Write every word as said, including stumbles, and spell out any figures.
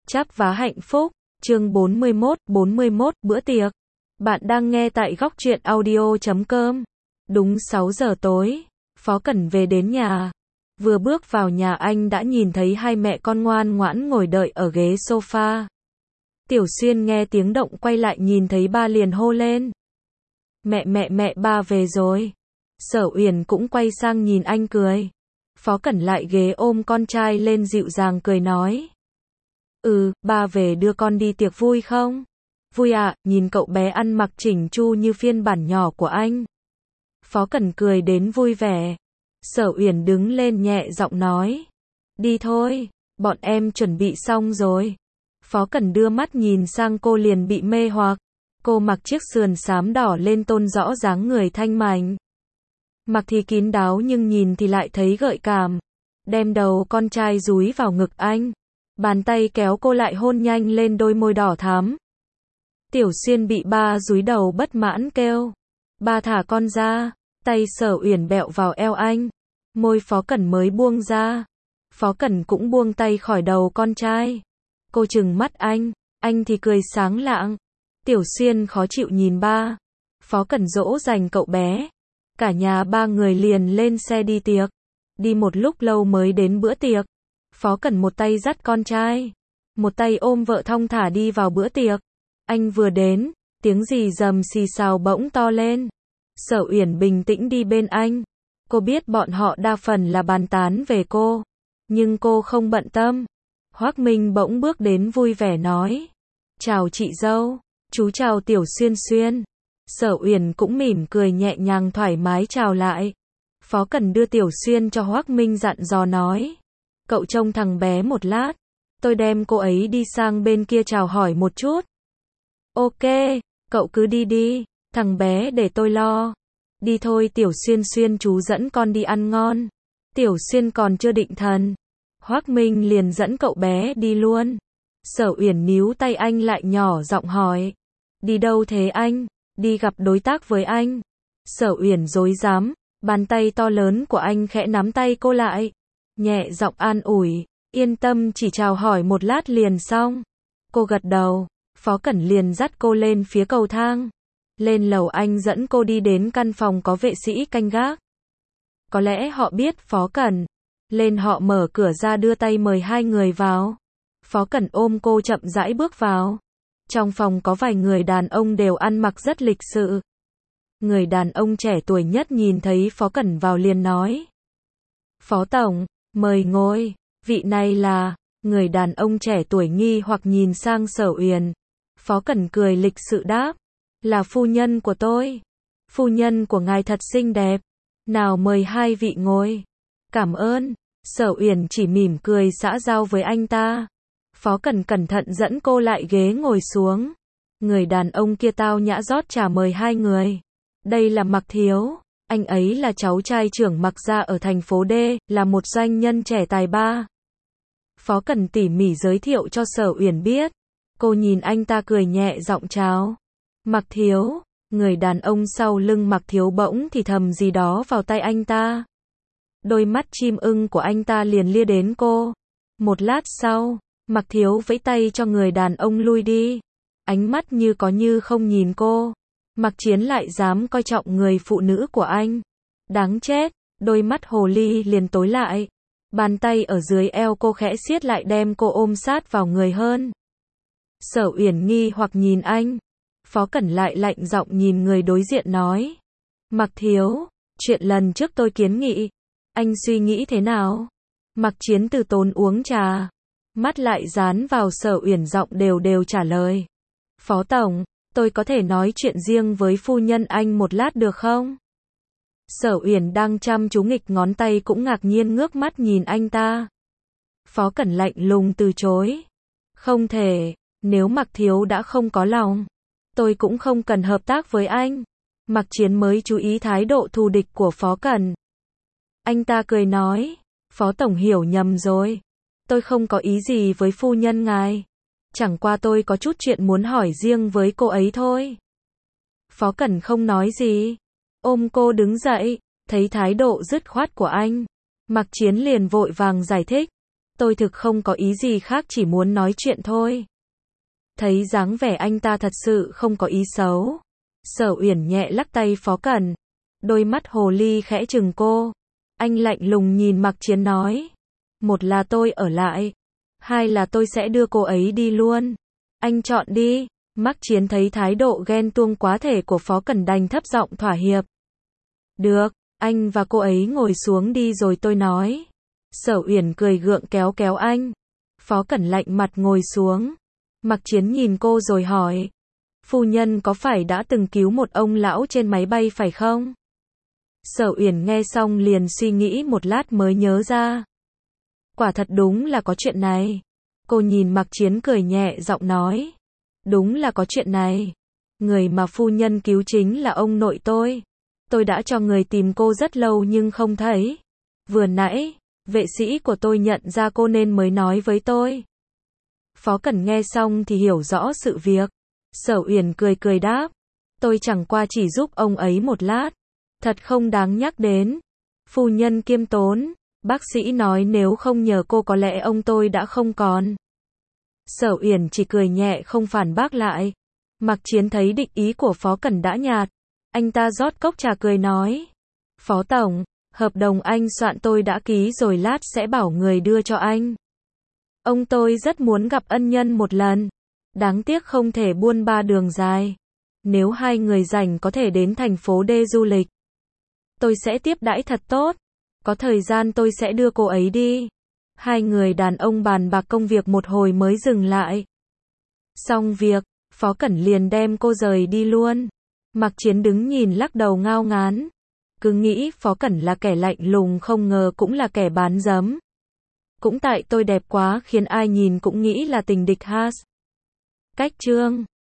Chắp vá hạnh phúc, chương bốn mươi mốt, bốn mươi mốt, bữa tiệc. Bạn đang nghe tại góc truyện audio chấm com. Đúng sáu giờ tối, Phó Cẩn về đến nhà. Vừa bước vào nhà anh đã nhìn thấy hai mẹ con ngoan ngoãn ngồi đợi ở ghế sofa. Tiểu Xuyên nghe tiếng động quay lại nhìn thấy ba liền hô lên. Mẹ mẹ mẹ ba về rồi. Sở Uyển cũng quay sang nhìn anh cười. Phó Cẩn lại ghế ôm con trai lên dịu dàng cười nói. Ừ, ba về đưa con đi tiệc vui không? Vui ạ, à, nhìn cậu bé ăn mặc chỉnh chu như phiên bản nhỏ của anh. Phó Cẩn cười đến vui vẻ. Sở Uyển đứng lên nhẹ giọng nói. Đi thôi, bọn em chuẩn bị xong rồi. Phó Cẩn đưa mắt nhìn sang cô liền bị mê hoặc. Cô mặc chiếc sườn xám đỏ lên tôn rõ dáng người thanh mảnh. Mặc thì kín đáo nhưng nhìn thì lại thấy gợi cảm. Đem đầu con trai dúi vào ngực anh. Bàn tay kéo cô lại hôn nhanh lên đôi môi đỏ thắm. Tiểu Xuyên bị ba dúi đầu bất mãn kêu. Ba thả con ra. Tay Sở Uyển bẹo vào eo anh. Môi Phó Cẩn mới buông ra. Phó Cẩn cũng buông tay khỏi đầu con trai. Cô trừng mắt anh. Anh thì cười sáng lạng. Tiểu Xuyên khó chịu nhìn ba. Phó Cẩn dỗ dành cậu bé. Cả nhà ba người liền lên xe đi tiệc. Đi một lúc lâu mới đến bữa tiệc. Phó Cẩn một tay dắt con trai. Một tay ôm vợ thong thả đi vào bữa tiệc. Anh vừa đến, tiếng gì rầm xì xào bỗng to lên. Sở Uyển bình tĩnh đi bên anh. Cô biết bọn họ đa phần là bàn tán về cô. Nhưng cô không bận tâm. Hoác Minh bỗng bước đến vui vẻ nói. Chào chị dâu. Chú chào Tiểu Xuyên Xuyên. Sở Uyển cũng mỉm cười nhẹ nhàng thoải mái chào lại. Phó Cẩn đưa Tiểu Xuyên cho Hoác Minh dặn dò nói. Cậu trông thằng bé một lát. Tôi đem cô ấy đi sang bên kia chào hỏi một chút. Ok, cậu cứ đi đi. Thằng bé để tôi lo. Đi thôi Tiểu Xuyên Xuyên, chú dẫn con đi ăn ngon. Tiểu Xuyên còn chưa định thần. Hoác Minh liền dẫn cậu bé đi luôn. Sở Uyển níu tay anh lại nhỏ giọng hỏi. Đi đâu thế anh? Đi gặp đối tác với anh. Sở Uyển rối rắm. Bàn tay to lớn của anh khẽ nắm tay cô lại. Nhẹ giọng an ủi. Yên tâm, chỉ chào hỏi một lát liền xong. Cô gật đầu. Phó Cẩn liền dắt cô lên phía cầu thang. Lên lầu anh dẫn cô đi đến căn phòng có vệ sĩ canh gác. Có lẽ họ biết Phó Cẩn. Lên họ mở cửa ra đưa tay mời hai người vào. Phó Cẩn ôm cô chậm rãi bước vào. Trong phòng có vài người đàn ông đều ăn mặc rất lịch sự. Người đàn ông trẻ tuổi nhất nhìn thấy Phó Cẩn vào liền nói. Phó Tổng, mời ngồi. Vị này là... Người đàn ông trẻ tuổi nghi hoặc nhìn sang Sở Uyển. Phó Cẩn cười lịch sự đáp. Là phu nhân của tôi. Phu nhân của ngài thật xinh đẹp. Nào mời hai vị ngồi. Cảm ơn. Sở Uyển chỉ mỉm cười xã giao với anh ta. Phó Cẩn cẩn thận dẫn cô lại ghế ngồi xuống. Người đàn ông kia tao nhã rót trà mời hai người. Đây là Mạc Thiếu. Anh ấy là cháu trai trưởng Mạc gia ở thành phố D, là một doanh nhân trẻ tài ba. Phó Cẩn tỉ mỉ giới thiệu cho Sở Uyển biết. Cô nhìn anh ta cười nhẹ giọng chào. Mạc Thiếu. Người đàn ông sau lưng Mạc Thiếu bỗng thì thầm gì đó vào tay anh ta. Đôi mắt chim ưng của anh ta liền lia đến cô. Một lát sau, Mạc Thiếu vẫy tay cho người đàn ông lui đi. Ánh mắt như có như không nhìn cô. Mạc Chiến lại dám coi trọng người phụ nữ của anh. Đáng chết, đôi mắt hồ ly liền tối lại. Bàn tay ở dưới eo cô khẽ siết lại đem cô ôm sát vào người hơn. Sở Uyển nghi hoặc nhìn anh. Phó Cẩn lại lạnh giọng nhìn người đối diện nói. Mạc Thiếu, chuyện lần trước tôi kiến nghị. Anh suy nghĩ thế nào? Mạc Chiến từ tốn uống trà. Mắt lại dán vào Sở Uyển giọng đều đều trả lời. Phó Tổng, tôi có thể nói chuyện riêng với phu nhân anh một lát được không? Sở Uyển đang chăm chú nghịch ngón tay cũng ngạc nhiên ngước mắt nhìn anh ta. Phó Cẩn lạnh lùng từ chối. Không thể, nếu Mạc Thiếu đã không có lòng, tôi cũng không cần hợp tác với anh. Mạc Chiến mới chú ý thái độ thù địch của Phó Cẩn. Anh ta cười nói, Phó Tổng hiểu nhầm rồi. Tôi không có ý gì với phu nhân ngài. Chẳng qua tôi có chút chuyện muốn hỏi riêng với cô ấy thôi. Phó Cẩn không nói gì. Ôm cô đứng dậy. Thấy thái độ dứt khoát của anh, Mạc Chiến liền vội vàng giải thích. Tôi thực không có ý gì khác, chỉ muốn nói chuyện thôi. Thấy dáng vẻ anh ta thật sự không có ý xấu. Sở Uyển nhẹ lắc tay Phó Cẩn. Đôi mắt hồ ly khẽ chừng cô. Anh lạnh lùng nhìn Mạc Chiến nói. Một là tôi ở lại. Hai là tôi sẽ đưa cô ấy đi luôn. Anh chọn đi. Mạc Chiến thấy thái độ ghen tuông quá thể của Phó Cẩn đành thấp giọng thỏa hiệp. Được, anh và cô ấy ngồi xuống đi rồi tôi nói. Sở Uyển cười gượng kéo kéo anh. Phó Cẩn lạnh mặt ngồi xuống. Mạc Chiến nhìn cô rồi hỏi. Phu nhân có phải đã từng cứu một ông lão trên máy bay phải không? Sở Uyển nghe xong liền suy nghĩ một lát mới nhớ ra. Quả thật đúng là có chuyện này. Cô nhìn Mạc Chiến cười nhẹ giọng nói. Đúng là có chuyện này. Người mà phu nhân cứu chính là ông nội tôi. Tôi đã cho người tìm cô rất lâu nhưng không thấy. Vừa nãy, vệ sĩ của tôi nhận ra cô nên mới nói với tôi. Phó Cẩn nghe xong thì hiểu rõ sự việc. Sở Uyển cười cười đáp. Tôi chẳng qua chỉ giúp ông ấy một lát. Thật không đáng nhắc đến. Phu nhân kiêm tốn. Bác sĩ nói nếu không nhờ cô có lẽ ông tôi đã không còn. Sở Uyển chỉ cười nhẹ không phản bác lại. Mạc Chiến thấy định ý của Phó Cẩn đã nhạt. Anh ta rót cốc trà cười nói. Phó Tổng, hợp đồng anh soạn tôi đã ký rồi, lát sẽ bảo người đưa cho anh. Ông tôi rất muốn gặp ân nhân một lần. Đáng tiếc không thể buôn ba đường dài. Nếu hai người rảnh có thể đến thành phố D du lịch. Tôi sẽ tiếp đãi thật tốt. Có thời gian tôi sẽ đưa cô ấy đi. Hai người đàn ông bàn bạc công việc một hồi mới dừng lại. Xong việc, Phó Cẩn liền đem cô rời đi luôn. Mạc Chiến đứng nhìn lắc đầu ngao ngán. Cứ nghĩ Phó Cẩn là kẻ lạnh lùng, không ngờ cũng là kẻ bán dấm. Cũng tại tôi đẹp quá khiến ai nhìn cũng nghĩ là tình địch has. Cách chương